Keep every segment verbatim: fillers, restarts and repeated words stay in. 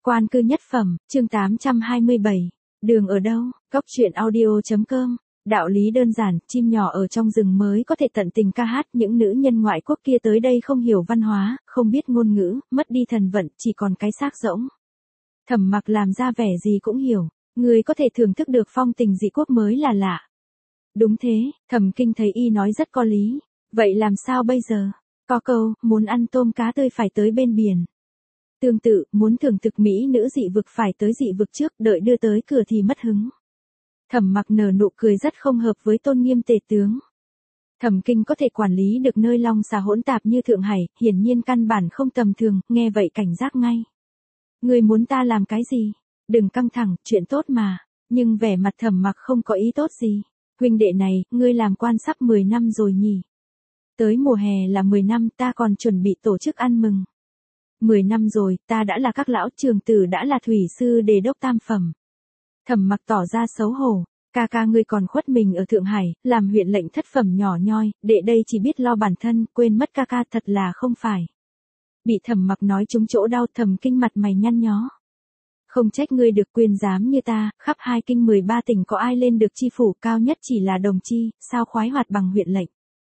Quan cư nhất phẩm, chương tám trăm hai mươi bảy. Đường ở đâu? Cóc truyện audio chấm com. Đạo lý đơn giản, chim nhỏ ở trong rừng mới có thể tận tình ca hát, những nữ nhân ngoại quốc kia tới đây không hiểu văn hóa, không biết ngôn ngữ, mất đi thần vận, chỉ còn cái xác rỗng. Thẩm Mặc làm ra vẻ gì cũng hiểu, người có thể thưởng thức được phong tình dị quốc mới là lạ. Đúng thế, Thẩm Kinh thấy y nói rất có lý, vậy làm sao bây giờ? Có câu, muốn ăn tôm cá tươi phải tới bên biển. Tương tự, muốn thưởng thực mỹ nữ dị vực phải tới dị vực trước, đợi đưa tới cửa thì mất hứng. Thẩm Mặc nở nụ cười rất không hợp với tôn nghiêm tể tướng. Thẩm Kinh có thể quản lý được nơi long xà hỗn tạp như Thượng Hải, hiển nhiên căn bản không tầm thường, nghe vậy cảnh giác ngay. Ngươi muốn ta làm cái gì? Đừng căng thẳng, chuyện tốt mà. Nhưng vẻ mặt Thẩm Mặc không có ý tốt gì. Huynh đệ này, ngươi làm quan sắp mười năm rồi nhỉ? Tới mùa hè là mười năm, ta còn chuẩn bị tổ chức ăn mừng. mười năm rồi, ta đã là các lão trường tử, đã là thủy sư đề đốc tam phẩm. Thẩm Mặc tỏ ra xấu hổ, ca ca ngươi còn khuất mình ở Thượng Hải, làm huyện lệnh thất phẩm nhỏ nhoi, đệ đây chỉ biết lo bản thân, quên mất ca ca, thật là không phải. Bị Thẩm Mặc nói trúng chỗ đau, Thẩm Kinh mặt mày nhăn nhó. Không trách ngươi được quyền giám như ta, khắp hai kinh mười ba tỉnh có ai lên được chi phủ, cao nhất chỉ là đồng chi, sao khoái hoạt bằng huyện lệnh.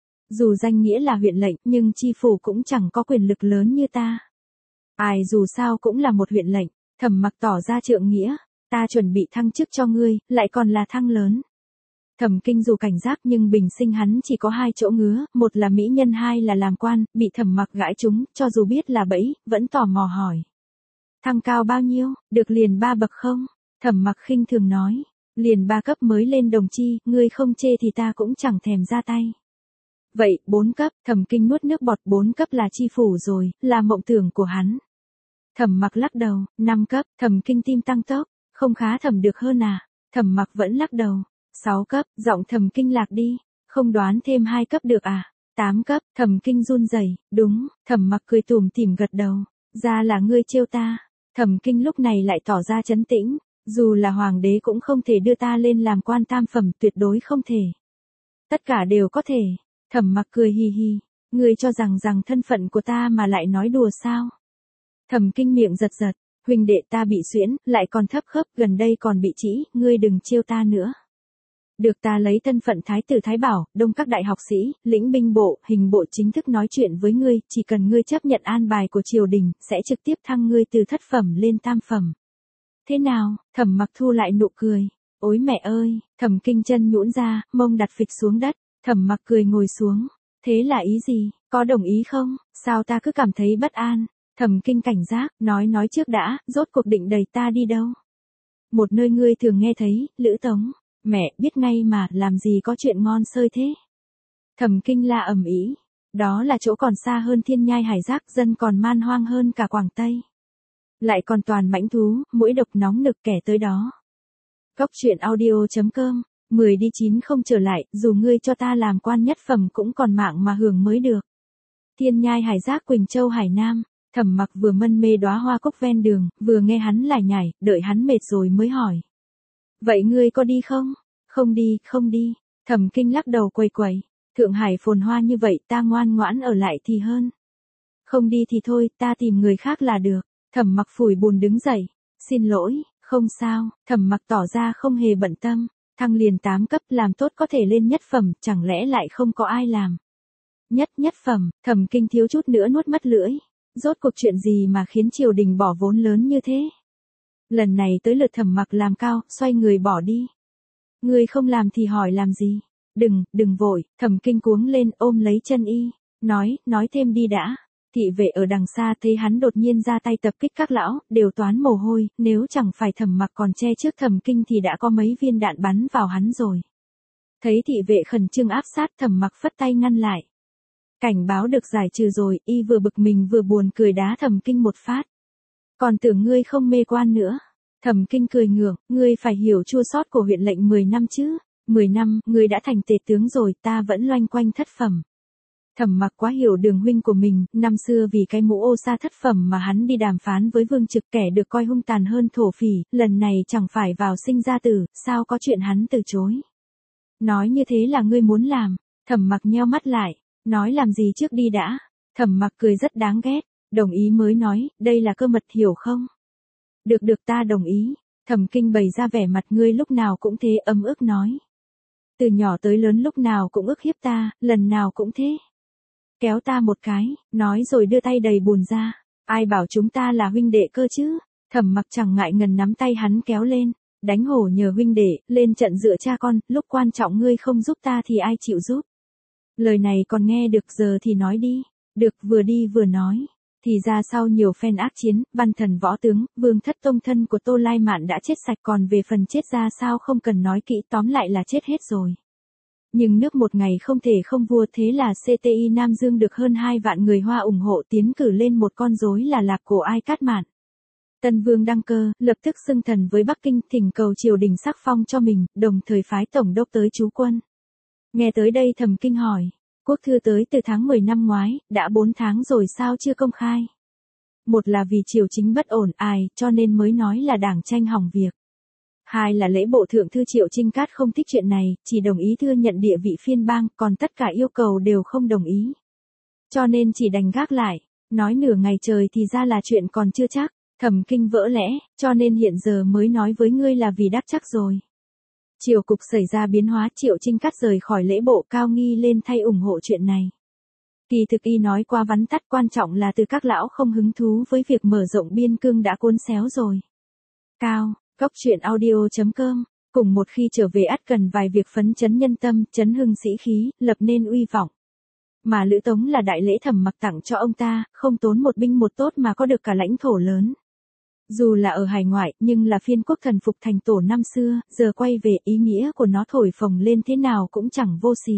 Dù danh nghĩa là huyện lệnh, nhưng chi phủ cũng chẳng có quyền lực lớn như ta. Ai dù sao cũng là một huyện lệnh. Thẩm Mặc tỏ ra trượng nghĩa, ta chuẩn bị thăng chức cho ngươi, lại còn là thăng lớn. Thẩm Kinh dù cảnh giác nhưng bình sinh hắn chỉ có hai chỗ ngứa, một là mỹ nhân, hai là làm quan, bị Thẩm Mặc gãi trúng, cho dù biết là bẫy, vẫn tò mò hỏi. Thăng cao bao nhiêu, được liền ba bậc không? Thẩm Mặc khinh thường nói, liền ba cấp mới lên đồng chi, ngươi không chê thì ta cũng chẳng thèm ra tay. Vậy, bốn cấp, Thẩm Kinh nuốt nước bọt, bốn cấp là chi phủ rồi, là mộng tưởng của hắn. Thẩm Mặc lắc đầu, năm cấp, Thẩm Kinh tim tăng tốc, không khá thẩm được hơn à? Thẩm Mặc vẫn lắc đầu, sáu cấp, giọng Thẩm Kinh lạc đi, không đoán thêm hai cấp được à? tám cấp, Thẩm Kinh run rẩy, đúng, Thẩm Mặc cười tủm tỉm gật đầu, ra là ngươi trêu ta. Thẩm Kinh lúc này lại tỏ ra trấn tĩnh, dù là hoàng đế cũng không thể đưa ta lên làm quan tam phẩm, tuyệt đối không thể. Tất cả đều có thể. Thẩm Mặc cười hi hi, ngươi cho rằng rằng thân phận của ta mà lại nói đùa sao? Thẩm Kinh miệng giật giật, huynh đệ ta bị xuyễn, lại còn thấp khớp, gần đây còn bị trĩ, ngươi đừng trêu ta nữa. Được ta lấy thân phận thái tử Thái Bảo, đông các đại học sĩ, lĩnh binh bộ, hình bộ chính thức nói chuyện với ngươi, chỉ cần ngươi chấp nhận an bài của triều đình, sẽ trực tiếp thăng ngươi từ thất phẩm lên tam phẩm. Thế nào? Thẩm Mặc thu lại nụ cười. Ôi mẹ ơi, Thẩm Kinh chân nhũn ra, mông đặt phịch xuống đất. Thẩm Mặc cười ngồi xuống. Thế là ý gì? Có đồng ý không? Sao ta cứ cảm thấy bất an? Thẩm Kinh cảnh giác, nói nói trước đã, rốt cuộc định đẩy ta đi đâu? Một nơi ngươi thường nghe thấy, Lữ Tống. Mẹ, biết ngay mà, làm gì có chuyện ngon xơi thế? Thẩm Kinh la ầm ĩ. Đó là chỗ còn xa hơn Thiên Nhai Hải Giác, dân còn man hoang hơn cả Quảng Tây. Lại còn toàn mãnh thú, muỗi độc nóng nực, kẻ tới đó. Cóc truyện audio chấm com. Mười đi chín không trở lại, dù ngươi cho ta làm quan nhất phẩm cũng còn mạng mà hưởng mới được. Thiên Nhai Hải Giác, Quỳnh Châu Hải Nam. Thẩm Mặc vừa mân mê đóa hoa cúc ven đường, vừa nghe hắn lải nhải, đợi hắn mệt rồi mới hỏi. Vậy ngươi có đi không? Không đi, không đi. Thẩm Kinh lắc đầu quầy quầy. Thượng Hải phồn hoa như vậy, ta ngoan ngoãn ở lại thì hơn. Không đi thì thôi, ta tìm người khác là được. Thẩm Mặc phủi bùn đứng dậy. Xin lỗi, không sao. Thẩm Mặc tỏ ra không hề bận tâm. Thăng liền tám cấp, làm tốt có thể lên nhất phẩm, chẳng lẽ lại không có ai làm. Nhất nhất phẩm, Thẩm Kinh thiếu chút nữa nuốt mất lưỡi. Rốt cuộc chuyện gì mà khiến triều đình bỏ vốn lớn như thế? Lần này tới lượt Thẩm Mặc làm cao, xoay người bỏ đi. Ngươi không làm thì hỏi làm gì? Đừng, đừng vội. Thẩm Kinh cuống lên, ôm lấy chân y. Nói, nói thêm đi đã. Thị vệ ở đằng xa thấy hắn đột nhiên ra tay tập kích các lão, đều toán mồ hôi, nếu chẳng phải Thẩm Mặc còn che trước Thẩm Kinh thì đã có mấy viên đạn bắn vào hắn rồi. Thấy thị vệ khẩn trương áp sát, Thẩm Mặc phất tay ngăn lại. Cảnh báo được giải trừ rồi, y vừa bực mình vừa buồn cười đá Thẩm Kinh một phát. Còn tưởng ngươi không mê quan nữa. Thẩm Kinh cười ngượng, ngươi phải hiểu chua xót của huyện lệnh mười năm chứ. mười năm, ngươi đã thành tể tướng rồi, ta vẫn loanh quanh thất phẩm. Thẩm Mặc quá hiểu Đường huynh của mình, năm xưa vì cái mũ ô sa thất phẩm mà hắn đi đàm phán với Vương Trực, kẻ được coi hung tàn hơn thổ phỉ, lần này chẳng phải vào sinh ra tử, sao có chuyện hắn từ chối. Nói như thế là ngươi muốn làm. Thẩm Mặc nheo mắt lại, nói làm gì trước đi đã. Thẩm Mặc cười rất đáng ghét, đồng ý mới nói, đây là cơ mật hiểu không? Được được ta đồng ý. Thẩm Kinh bày ra vẻ mặt ngươi lúc nào cũng thế ấm ức nói. Từ nhỏ tới lớn lúc nào cũng ức hiếp ta, lần nào cũng thế. Kéo ta một cái, nói rồi đưa tay đầy buồn ra. Ai bảo chúng ta là huynh đệ cơ chứ? Thẩm Mặc chẳng ngại ngần nắm tay hắn kéo lên. Đánh hổ nhờ huynh đệ, lên trận dựa cha con, lúc quan trọng ngươi không giúp ta thì ai chịu giúp. Lời này còn nghe được giờ thì nói đi. Được vừa đi vừa nói. Thì ra sau nhiều phen ác chiến, văn thần võ tướng, vương thất tông thân của Tô Lai Mạn đã chết sạch, còn về phần chết ra sao không cần nói kỹ, tóm lại là chết hết rồi. Nhưng nước một ngày không thể không vua, thế là xê tê i Nam Dương được hơn hai vạn người Hoa ủng hộ tiến cử lên một con rối là Lạc Cổ Ai Cát Mạn. Tân vương đăng cơ, lập tức xưng thần với Bắc Kinh, thỉnh cầu triều đình sắc phong cho mình, đồng thời phái tổng đốc tới trú quân. Nghe tới đây Thẩm Kinh hỏi, quốc thư tới từ tháng mười năm ngoái, đã bốn tháng rồi sao chưa công khai? Một là vì triều chính bất ổn ai, cho nên mới nói là đảng tranh hỏng việc. Hai là lễ bộ thượng thư Triệu Trinh Cát không thích chuyện này, chỉ đồng ý thừa nhận địa vị phiên bang, còn tất cả yêu cầu đều không đồng ý. Cho nên chỉ đành gác lại, nói nửa ngày trời thì ra là chuyện còn chưa chắc. Thẩm Kinh vỡ lẽ, cho nên hiện giờ mới nói với ngươi là vì đắc chắc rồi. Triều cục xảy ra biến hóa, Triệu Trinh Cát rời khỏi lễ bộ, Cao Nghi lên thay ủng hộ chuyện này. Kỳ thực y nói qua vắn tắt, quan trọng là từ các lão không hứng thú với việc mở rộng biên cương đã cuốn xéo rồi. Cao, Cốc truyện audio chấm com, cùng một khi trở về ắt cần vài việc phấn chấn nhân tâm, chấn hưng sĩ khí, lập nên uy vọng. Mà Lữ Tống là đại lễ Thẩm Mặc tặng cho ông ta, không tốn một binh một tốt mà có được cả lãnh thổ lớn. Dù là ở hải ngoại, nhưng là phiên quốc thần phục thành tổ năm xưa, giờ quay về ý nghĩa của nó thổi phồng lên thế nào cũng chẳng vô sỉ.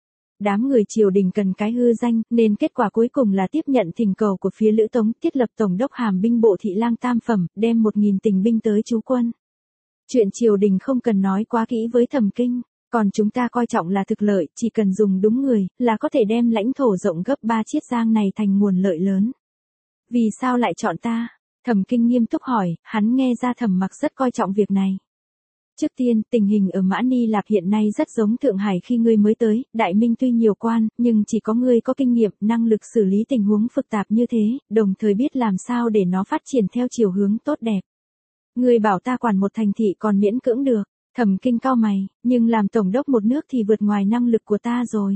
Đám người triều đình cần cái hư danh, nên kết quả cuối cùng là tiếp nhận thỉnh cầu của phía Lữ Tống, thiết lập tổng đốc hàm binh bộ thị lang tam phẩm, đem một nghìn tình binh tới trú quân. Chuyện triều đình không cần nói quá kỹ với Thẩm Kinh, còn chúng ta coi trọng là thực lợi, chỉ cần dùng đúng người, là có thể đem lãnh thổ rộng gấp ba Chiết Giang này thành nguồn lợi lớn. Vì sao lại chọn ta? Thẩm Kinh nghiêm túc hỏi, hắn nghe ra Thẩm Mặc rất coi trọng việc này. Trước tiên, tình hình ở Mã Ni Lạp hiện nay rất giống Thượng Hải khi ngươi mới tới, Đại Minh tuy nhiều quan, nhưng chỉ có ngươi có kinh nghiệm, năng lực xử lý tình huống phức tạp như thế, đồng thời biết làm sao để nó phát triển theo chiều hướng tốt đẹp. Ngươi bảo ta quản một thành thị còn miễn cưỡng được. Thẩm Kinh cau mày, nhưng làm tổng đốc một nước thì vượt ngoài năng lực của ta rồi.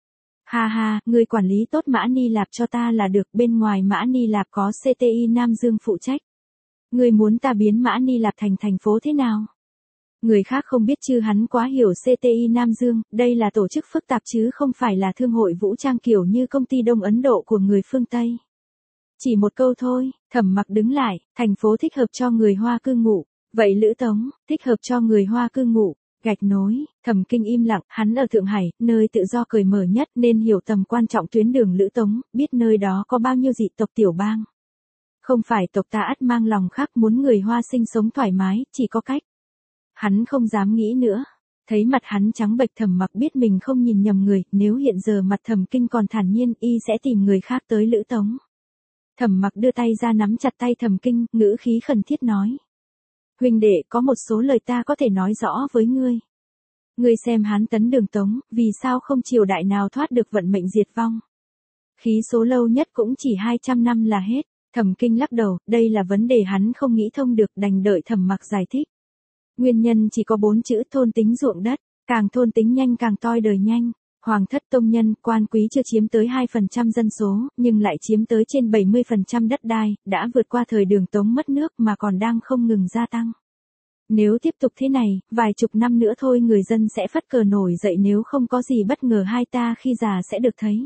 Ha ha, ngươi quản lý tốt Mã Ni Lạp cho ta là được, bên ngoài Mã Ni Lạp có xê tê i Nam Dương phụ trách. Ngươi muốn ta biến Mã Ni Lạp thành thành phố thế nào? Người khác không biết chứ hắn quá hiểu xê tê i Nam Dương, đây là tổ chức phức tạp chứ không phải là thương hội vũ trang kiểu như công ty Đông Ấn Độ của người phương Tây. Chỉ một câu thôi, Thẩm Mặc đứng lại, thành phố thích hợp cho người Hoa cư ngụ. Vậy Lữ Tống, thích hợp cho người Hoa cư ngụ, gạch nối. Thẩm Kinh im lặng, hắn ở Thượng Hải, nơi tự do cởi mở nhất nên hiểu tầm quan trọng tuyến đường Lữ Tống, biết nơi đó có bao nhiêu dị tộc tiểu bang. Không phải tộc ta ắt mang lòng khác muốn người Hoa sinh sống thoải mái, chỉ có cách. Hắn không dám nghĩ nữa. Thấy mặt hắn trắng bệch, Thẩm Mặc biết mình không nhìn nhầm người, nếu hiện giờ mặt Thẩm Kinh còn thản nhiên, y sẽ tìm người khác tới Lữ Tống. Thẩm Mặc đưa tay ra nắm chặt tay Thẩm Kinh, ngữ khí khẩn thiết nói. Huynh đệ, có một số lời ta có thể nói rõ với ngươi. Ngươi xem Hán Tấn Đường Tống, vì sao không triều đại nào thoát được vận mệnh diệt vong. Khí số lâu nhất cũng chỉ hai trăm năm là hết. Thẩm Kinh lắc đầu, đây là vấn đề hắn không nghĩ thông được, đành đợi Thẩm Mặc giải thích. Nguyên nhân chỉ có bốn chữ, thôn tính ruộng đất, càng thôn tính nhanh càng toi đời nhanh. Hoàng thất tông nhân, quan quý chưa chiếm tới hai phần trăm dân số, nhưng lại chiếm tới trên bảy mươi phần trăm đất đai, đã vượt qua thời Đường Tống mất nước mà còn đang không ngừng gia tăng. Nếu tiếp tục thế này, vài chục năm nữa thôi người dân sẽ phất cờ nổi dậy, nếu không có gì bất ngờ hai ta khi già sẽ được thấy.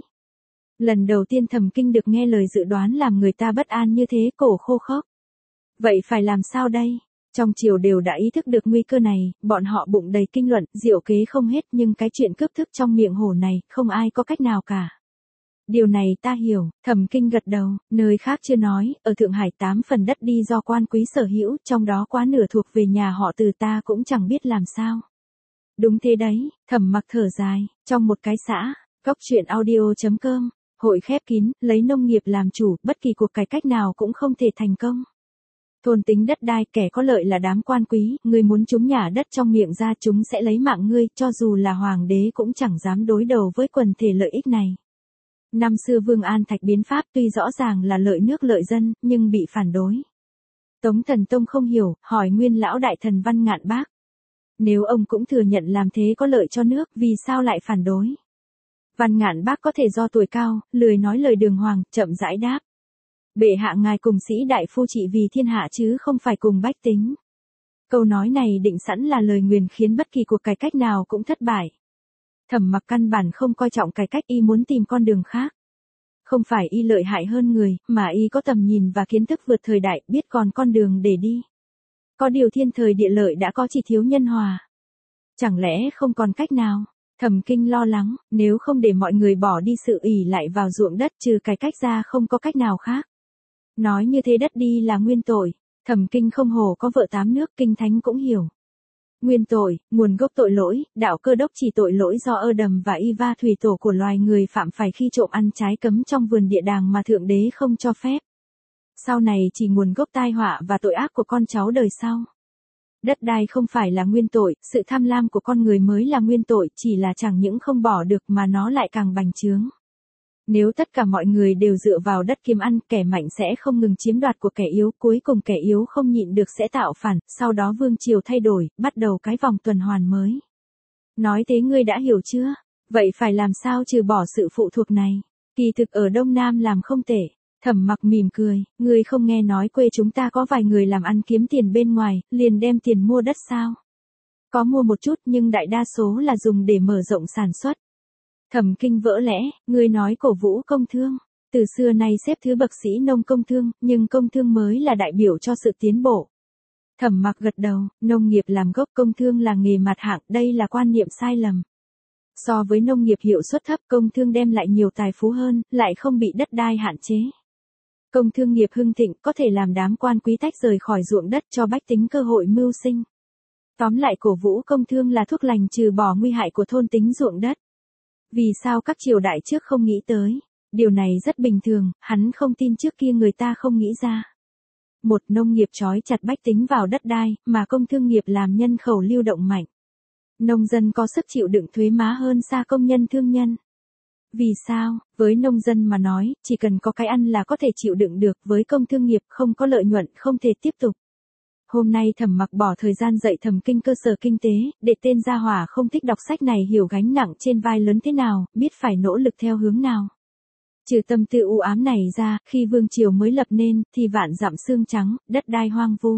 Lần đầu tiên Thẩm Kinh được nghe lời dự đoán làm người ta bất an như thế, cổ khô khốc. Vậy phải làm sao đây? Trong triều đều đã ý thức được nguy cơ này, bọn họ bụng đầy kinh luận, diệu kế không hết, nhưng cái chuyện cướp thức trong miệng hổ này, không ai có cách nào cả. Điều này ta hiểu, Thẩm Kinh gật đầu, nơi khác chưa nói, ở Thượng Hải tám phần đất đi do quan quý sở hữu, trong đó quá nửa thuộc về nhà họ Từ, ta cũng chẳng biết làm sao. Đúng thế đấy, Thẩm Mặc thở dài, trong một cái xã, Cốc truyện audio chấm com, hội khép kín, lấy nông nghiệp làm chủ, bất kỳ cuộc cải cách nào cũng không thể thành công. Thôn tính đất đai, kẻ có lợi là đám quan quý, ngươi muốn chúng nhả đất trong miệng ra chúng sẽ lấy mạng ngươi, cho dù là hoàng đế cũng chẳng dám đối đầu với quần thể lợi ích này. Năm xưa Vương An Thạch biến pháp tuy rõ ràng là lợi nước lợi dân, nhưng bị phản đối. Tống Thần Tông không hiểu, hỏi nguyên lão đại thần Văn Ngạn Bác. Nếu ông cũng thừa nhận làm thế có lợi cho nước, vì sao lại phản đối? Văn Ngạn Bác có thể do tuổi cao, lười nói lời đường hoàng, chậm rãi đáp. Bệ hạ ngài cùng sĩ đại phu trị vì thiên hạ chứ không phải cùng bách tính. Câu nói này định sẵn là lời nguyền khiến bất kỳ cuộc cải cách nào cũng thất bại. Thẩm Mặc căn bản không coi trọng cải cách, y muốn tìm con đường khác. Không phải y lợi hại hơn người, mà y có tầm nhìn và kiến thức vượt thời đại, biết còn con đường để đi. Có điều thiên thời địa lợi đã có, chỉ thiếu nhân hòa. Chẳng lẽ không còn cách nào? Thẩm Kinh lo lắng, nếu không để mọi người bỏ đi sự ỷ lại vào ruộng đất, trừ cải cách ra không có cách nào khác. Nói như thế đất đi là nguyên tội. Thẩm Kinh không hổ có vợ tám nước, kinh thánh cũng hiểu. Nguyên tội, nguồn gốc tội lỗi, đạo Cơ Đốc chỉ tội lỗi do Ơ Đầm và Y Va thủy tổ của loài người phạm phải khi trộm ăn trái cấm trong vườn địa đàng mà Thượng Đế không cho phép. Sau này chỉ nguồn gốc tai họa và tội ác của con cháu đời sau. Đất đai không phải là nguyên tội, sự tham lam của con người mới là nguyên tội, chỉ là chẳng những không bỏ được mà nó lại càng bành trướng. Nếu tất cả mọi người đều dựa vào đất kiếm ăn, kẻ mạnh sẽ không ngừng chiếm đoạt của kẻ yếu, cuối cùng kẻ yếu không nhịn được sẽ tạo phản, sau đó vương triều thay đổi, bắt đầu cái vòng tuần hoàn mới. Nói thế ngươi đã hiểu chưa? Vậy phải làm sao trừ bỏ sự phụ thuộc này? Kỳ thực ở Đông Nam làm không tệ. Thẩm Mặc mỉm cười, ngươi không nghe nói quê chúng ta có vài người làm ăn kiếm tiền bên ngoài, liền đem tiền mua đất sao? Có mua một chút nhưng đại đa số là dùng để mở rộng sản xuất. Thẩm Kinh vỡ lẽ, ngươi nói cổ vũ công thương. Từ xưa nay xếp thứ bậc sĩ nông công thương, nhưng công thương mới là đại biểu cho sự tiến bộ. Thẩm Mặc gật đầu, nông nghiệp làm gốc, công thương là nghề mặt hạng, đây là quan niệm sai lầm. So với nông nghiệp hiệu suất thấp, công thương đem lại nhiều tài phú hơn, lại không bị đất đai hạn chế. Công thương nghiệp hưng thịnh có thể làm đám quan quý tách rời khỏi ruộng đất, cho bách tính cơ hội mưu sinh. Tóm lại cổ vũ công thương là thuốc lành trừ bỏ nguy hại của thôn tính ruộng đất. Vì sao các triều đại trước không nghĩ tới? Điều này rất bình thường, hắn không tin trước kia người ta không nghĩ ra. Một, nông nghiệp trói chặt bách tính vào đất đai, mà công thương nghiệp làm nhân khẩu lưu động mạnh. Nông dân có sức chịu đựng thuế má hơn xa công nhân thương nhân. Vì sao? Với nông dân mà nói, chỉ cần có cái ăn là có thể chịu đựng được, với công thương nghiệp không có lợi nhuận không thể tiếp tục. Hôm nay Thẩm Mặc bỏ thời gian dạy Thẩm Kinh cơ sở kinh tế, để tên gia hỏa không thích đọc sách này hiểu gánh nặng trên vai lớn thế nào, biết phải nỗ lực theo hướng nào. Trừ tâm tư u ám này ra, khi vương triều mới lập nên, thì vạn dặm xương trắng, đất đai hoang vu.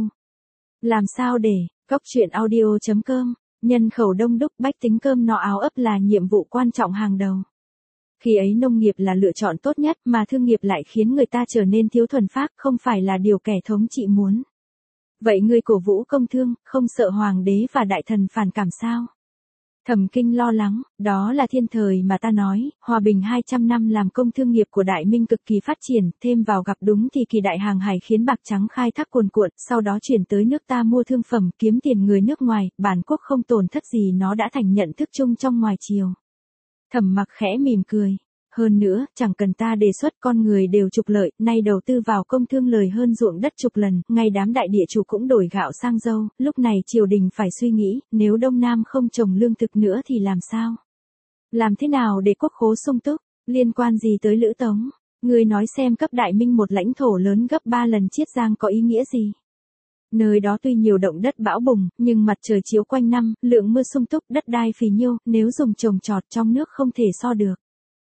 Làm sao để, Cóc truyện audio chấm com, nhân khẩu đông đúc, bách tính cơm no áo ấp là nhiệm vụ quan trọng hàng đầu. Khi ấy nông nghiệp là lựa chọn tốt nhất, mà thương nghiệp lại khiến người ta trở nên thiếu thuần phác, không phải là điều kẻ thống trị muốn. Vậy ngươi cổ vũ công thương, không sợ hoàng đế và đại thần phản cảm sao? Thẩm Kinh lo lắng, đó là thiên thời mà ta nói, hòa bình hai trăm năm làm công thương nghiệp của Đại Minh cực kỳ phát triển, thêm vào gặp đúng thì kỳ đại hàng hải khiến bạc trắng khai thác cuồn cuộn, sau đó chuyển tới nước ta mua thương phẩm, kiếm tiền người nước ngoài, bản quốc không tổn thất gì, nó đã thành nhận thức chung trong ngoài triều. Thẩm Mặc khẽ mỉm cười. Hơn nữa, chẳng cần ta đề xuất, con người đều trục lợi, nay đầu tư vào công thương lời hơn ruộng đất chục lần, ngay đám đại địa chủ cũng đổi gạo sang dâu, lúc này triều đình phải suy nghĩ, nếu Đông Nam không trồng lương thực nữa thì làm sao? Làm thế nào để quốc khố sung túc? Liên quan gì tới Lữ Tống? Người nói xem cấp Đại Minh một lãnh thổ lớn gấp ba lần Chiết Giang có ý nghĩa gì? Nơi đó tuy nhiều động đất bão bùng, nhưng mặt trời chiếu quanh năm, lượng mưa sung túc, đất đai phì nhiêu, nếu dùng trồng trọt trong nước không thể so được.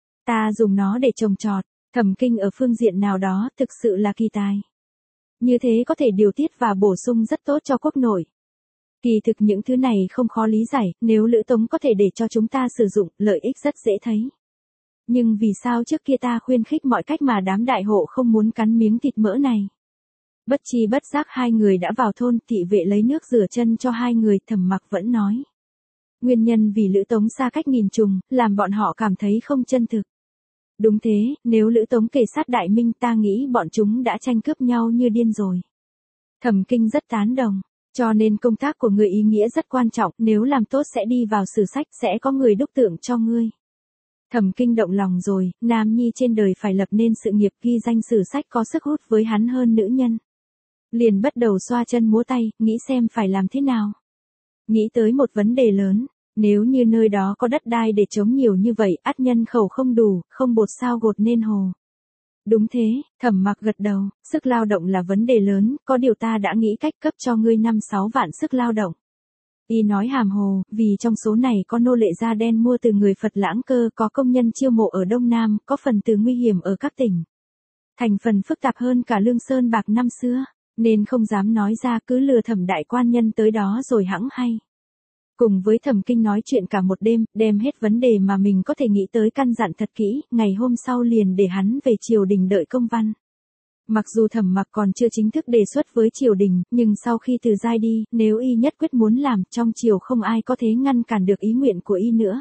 Ta dùng nó để trồng trọt, Thẩm Kinh ở phương diện nào đó thực sự là kỳ tài. Như thế có thể điều tiết và bổ sung rất tốt cho quốc nội. Kỳ thực những thứ này không khó lý giải, nếu Lữ Tống có thể để cho chúng ta sử dụng, lợi ích rất dễ thấy. Nhưng vì sao trước kia ta khuyên khích mọi cách mà đám đại hộ không muốn cắn miếng thịt mỡ này? Bất chi bất giác hai người đã vào thôn, thị vệ lấy nước rửa chân cho hai người, Thẩm Mặc vẫn nói. Nguyên nhân vì Lữ Tống xa cách nghìn trùng, làm bọn họ cảm thấy không chân thực. Đúng thế, nếu Lữ Tống kề sát Đại Minh ta nghĩ bọn chúng đã tranh cướp nhau như điên rồi. Thẩm Kinh rất tán đồng, cho nên công tác của người ý nghĩa rất quan trọng, nếu làm tốt sẽ đi vào sử sách, sẽ có người đúc tượng cho ngươi. Thẩm Kinh động lòng rồi, nam nhi trên đời phải lập nên sự nghiệp, ghi danh sử sách có sức hút với hắn hơn nữ nhân. Liền bắt đầu xoa chân múa tay, nghĩ xem phải làm thế nào. Nghĩ tới một vấn đề lớn. Nếu như nơi đó có đất đai để chống nhiều như vậy, ắt nhân khẩu không đủ, không bột sao gột nên hồ. Đúng thế, Thẩm Mặc gật đầu, sức lao động là vấn đề lớn, có điều ta đã nghĩ cách cấp cho ngươi năm sáu vạn sức lao động. Y nói hàm hồ, vì trong số này có nô lệ da đen mua từ người Phật Lãng Cơ, có công nhân chiêu mộ ở Đông Nam, có phần từ nguy hiểm ở các tỉnh. Thành phần phức tạp hơn cả Lương Sơn Bạc năm xưa, nên không dám nói ra, cứ lừa Thẩm đại quan nhân tới đó rồi hẵng hay. Cùng với Thẩm Kinh nói chuyện cả một đêm, đem hết vấn đề mà mình có thể nghĩ tới căn dặn thật kỹ, ngày hôm sau liền để hắn về triều đình đợi công văn. Mặc dù Thẩm Mặc còn chưa chính thức đề xuất với triều đình, nhưng sau khi Từ Giai đi, nếu y nhất quyết muốn làm, trong triều không ai có thể ngăn cản được ý nguyện của y nữa.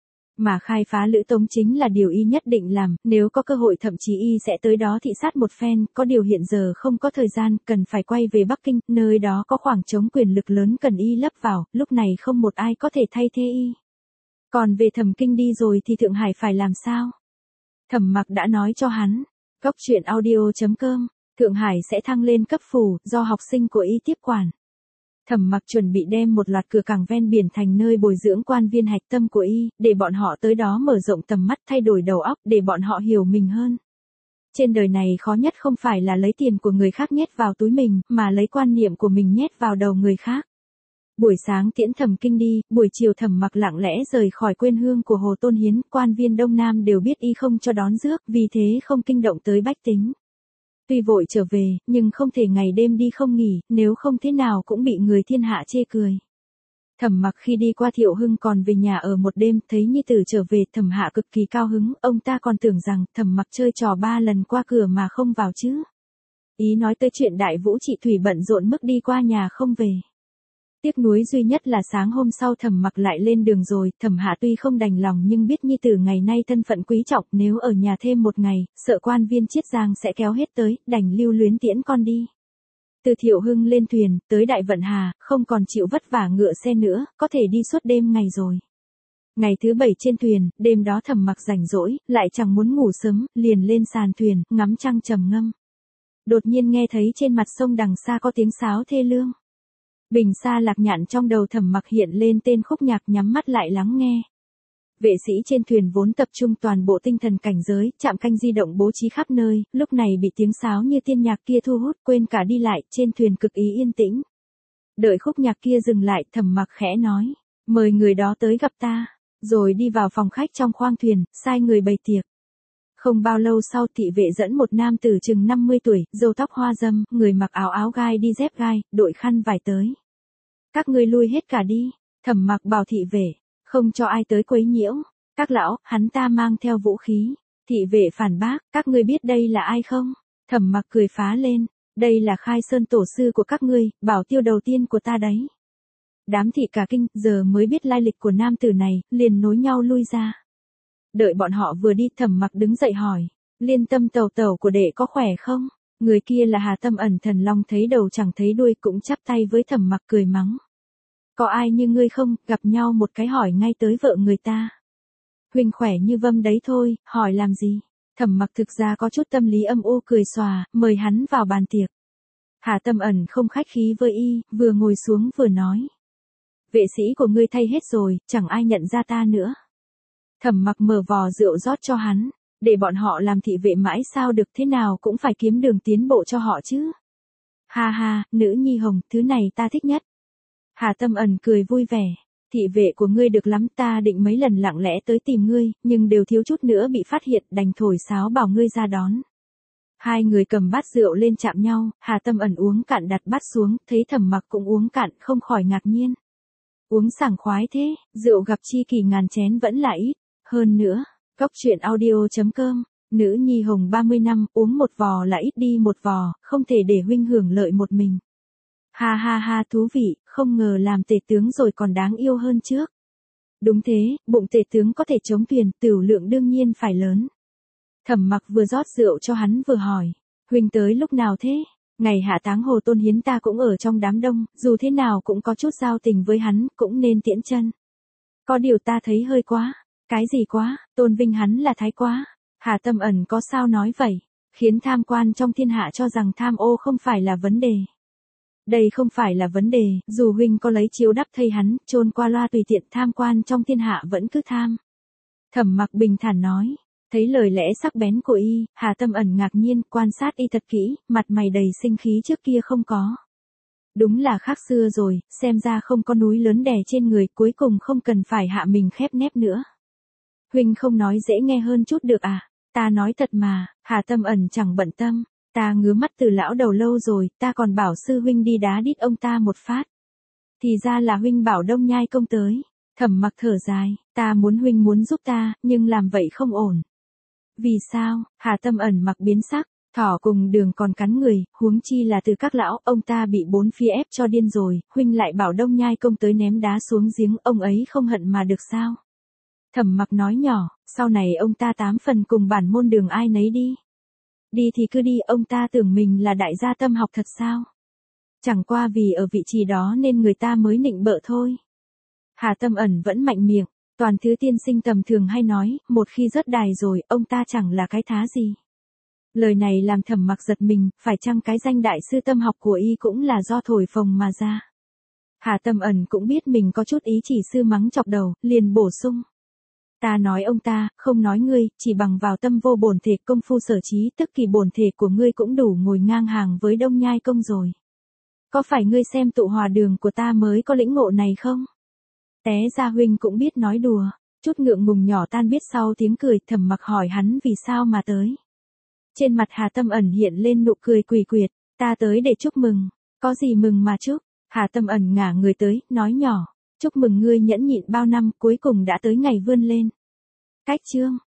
Mà khai phá Lữ Tông chính là điều y nhất định làm, nếu có cơ hội thậm chí y sẽ tới đó thị sát một phen, có điều hiện giờ không có thời gian, cần phải quay về Bắc Kinh, nơi đó có khoảng trống quyền lực lớn cần y lấp vào, lúc này không một ai có thể thay thế y. Còn về Thẩm Kinh đi rồi thì Thượng Hải phải làm sao? Thẩm Mặc đã nói cho hắn. Góc truyện audio chấm com, Thượng Hải sẽ thăng lên cấp phủ, do học sinh của y tiếp quản. Thẩm Mặc chuẩn bị đem một loạt cửa cảng ven biển thành nơi bồi dưỡng quan viên hạch tâm của y, để bọn họ tới đó mở rộng tầm mắt, thay đổi đầu óc, để bọn họ hiểu mình hơn. Trên đời này khó nhất không phải là lấy tiền của người khác nhét vào túi mình, mà lấy quan niệm của mình nhét vào đầu người khác. Buổi sáng tiễn Thẩm Kinh đi, buổi chiều Thẩm Mặc lặng lẽ rời khỏi quê hương của Hồ Tôn Hiến, quan viên Đông Nam đều biết y không cho đón rước, vì thế không kinh động tới bách tính. Tuy vội trở về, nhưng không thể ngày đêm đi không nghỉ, nếu không thế nào cũng bị người thiên hạ chê cười. Thẩm Mặc khi đi qua Thiệu Hưng còn về nhà ở một đêm, thấy nhi tử trở về, Thẩm Hạ cực kỳ cao hứng, ông ta còn tưởng rằng Thẩm Mặc chơi trò ba lần qua cửa mà không vào chứ. Ý nói tới chuyện Đại Vũ chị Thủy bận rộn mức đi qua nhà không về. Tiếc nuối duy nhất là sáng hôm sau Thẩm Mặc lại lên đường rồi, Thẩm Hạ tuy không đành lòng nhưng biết nhi tử ngày nay thân phận quý trọng, nếu ở nhà thêm một ngày, sợ quan viên Chiết Giang sẽ kéo hết tới, đành lưu luyến tiễn con đi. Từ Thiệu Hưng lên thuyền, tới Đại Vận Hà, không còn chịu vất vả ngựa xe nữa, có thể đi suốt đêm ngày rồi. Ngày thứ bảy trên thuyền, đêm đó Thẩm Mặc rảnh rỗi, lại chẳng muốn ngủ sớm, liền lên sàn thuyền, ngắm trăng trầm ngâm. Đột nhiên nghe thấy trên mặt sông đằng xa có tiếng sáo thê lương. Bình xa lạc nhạn trong đầu Thẩm Mặc hiện lên tên khúc nhạc, nhắm mắt lại lắng nghe. Vệ sĩ trên thuyền vốn tập trung toàn bộ tinh thần cảnh giới, trạm canh di động bố trí khắp nơi, lúc này bị tiếng sáo như tiên nhạc kia thu hút, quên cả đi lại, trên thuyền cực ý yên tĩnh. Đợi khúc nhạc kia dừng lại, Thẩm Mặc khẽ nói, mời người đó tới gặp ta, rồi đi vào phòng khách trong khoang thuyền, sai người bày tiệc. Không bao lâu sau thị vệ dẫn một nam tử chừng năm mươi tuổi, râu tóc hoa râm, người mặc áo áo gai đi dép gai, đội khăn vải tới. Các ngươi lui hết cả đi, Thẩm Mặc bảo thị vệ, không cho ai tới quấy nhiễu. Các lão, hắn ta mang theo vũ khí. Thị vệ phản bác, các ngươi biết đây là ai không? Thẩm Mặc cười phá lên, đây là Khai Sơn tổ sư của các ngươi, bảo tiêu đầu tiên của ta đấy. Đám thị cả kinh, giờ mới biết lai lịch của nam tử này, liền nối nhau lui ra. Đợi bọn họ vừa đi, Thẩm Mặc đứng dậy hỏi, Liên Tâm tàu tàu của đệ có khỏe không? Người kia là Hà Tâm Ẩn Thần Long, thấy đầu chẳng thấy đuôi, cũng chắp tay với Thẩm Mặc cười mắng. Có ai như ngươi không, gặp nhau một cái hỏi ngay tới vợ người ta. Huynh khỏe như vâm đấy thôi, hỏi làm gì? Thẩm Mặc thực ra có chút tâm lý âm u, cười xòa, mời hắn vào bàn tiệc. Hà Tâm Ẩn không khách khí với y, vừa ngồi xuống vừa nói. Vệ sĩ của ngươi thay hết rồi, chẳng ai nhận ra ta nữa. Thẩm Mặc mở vò rượu rót cho hắn, để bọn họ làm thị vệ mãi sao được, thế nào cũng phải kiếm đường tiến bộ cho họ chứ. Ha ha, nữ nhi hồng, thứ này ta thích nhất. Hà Tâm Ẩn cười vui vẻ, thị vệ của ngươi được lắm, ta định mấy lần lặng lẽ tới tìm ngươi, nhưng đều thiếu chút nữa bị phát hiện, đành thổi sáo bảo ngươi ra đón. Hai người cầm bát rượu lên chạm nhau, Hà Tâm Ẩn uống cạn đặt bát xuống, thấy Thẩm Mặc cũng uống cạn, không khỏi ngạc nhiên. Uống sảng khoái thế, rượu gặp chi kỷ ngàn chén vẫn là ít. Hơn nữa, góc truyện audio chấm com, nữ nhi hồng ba mươi năm, uống một vò là ít đi một vò, không thể để huynh hưởng lợi một mình. Ha ha ha, thú vị, không ngờ làm tể tướng rồi còn đáng yêu hơn trước. Đúng thế, bụng tể tướng có thể chống thuyền, tửu lượng đương nhiên phải lớn. Thẩm Mặc vừa rót rượu cho hắn vừa hỏi, huynh tới lúc nào thế? Ngày hạ táng Hồ Tôn Hiến ta cũng ở trong đám đông, dù thế nào cũng có chút giao tình với hắn, cũng nên tiễn chân. Có điều ta thấy hơi quá. Cái gì quá, tôn vinh hắn là thái quá. Hà Tâm Ẩn có sao nói vậy, khiến tham quan trong thiên hạ cho rằng tham ô không phải là vấn đề. Đây không phải là vấn đề, dù huynh có lấy chiếu đắp thay hắn, chôn qua loa tùy tiện, tham quan trong thiên hạ vẫn cứ tham. Thẩm Mặc bình thản nói, Thấy lời lẽ sắc bén của y, Hà Tâm Ẩn ngạc nhiên, quan sát y thật kỹ, mặt mày đầy sinh khí trước kia không có. Đúng là khác xưa rồi, xem ra không có núi lớn đè trên người, cuối cùng không cần phải hạ mình khép nép nữa. Huynh không nói dễ nghe hơn chút được à? Ta nói thật mà, Hà Tâm Ẩn chẳng bận tâm. Ta ngứa mắt từ lão đầu lâu rồi, ta còn bảo sư huynh đi đá đít ông ta một phát. Thì ra là huynh bảo Đông Nhai Công tới. Thẩm Mặc thở dài, ta muốn huynh muốn giúp ta, nhưng làm vậy không ổn. Vì sao? Hà Tâm Ẩn mặc biến sắc, thỏ cùng đường còn cắn người, huống chi là từ các lão, ông ta bị bốn phía ép cho điên rồi, huynh lại bảo Đông Nhai Công tới ném đá xuống giếng, ông ấy không hận mà được sao? Thẩm Mặc nói nhỏ, sau này ông ta tám phần cùng bản môn đường ai nấy đi. Đi thì cứ đi, ông ta tưởng mình là đại gia tâm học thật sao? Chẳng qua vì ở vị trí đó nên người ta mới nịnh bợ thôi. Hà Tâm Ẩn vẫn mạnh miệng, toàn thứ tiên sinh tầm thường hay nói, một khi rớt đài rồi, ông ta chẳng là cái thá gì. Lời này làm Thẩm Mặc giật mình, phải chăng cái danh đại sư tâm học của y cũng là do thổi phồng mà ra. Hà Tâm Ẩn cũng biết mình có chút ý chỉ sư mắng chọc đầu, liền bổ sung. Ta nói ông ta, không nói ngươi, chỉ bằng vào tâm vô bổn thể công phu sở trí, tức kỳ bổn thể của ngươi cũng đủ ngồi ngang hàng với Đông Nhai Công rồi. Có phải ngươi xem tụ hòa đường của ta mới có lĩnh ngộ này không? Té ra huynh cũng biết nói đùa, chút ngượng ngùng nhỏ tan biết sau tiếng cười. Thẩm Mặc hỏi hắn vì sao mà tới. Trên mặt Hà Tâm Ẩn hiện lên nụ cười quỷ quyệt, ta tới để chúc mừng, có gì mừng mà chúc. Hà Tâm Ẩn ngả người tới, nói nhỏ, chúc mừng ngươi nhẫn nhịn bao năm cuối cùng đã tới ngày vươn lên. Cách chương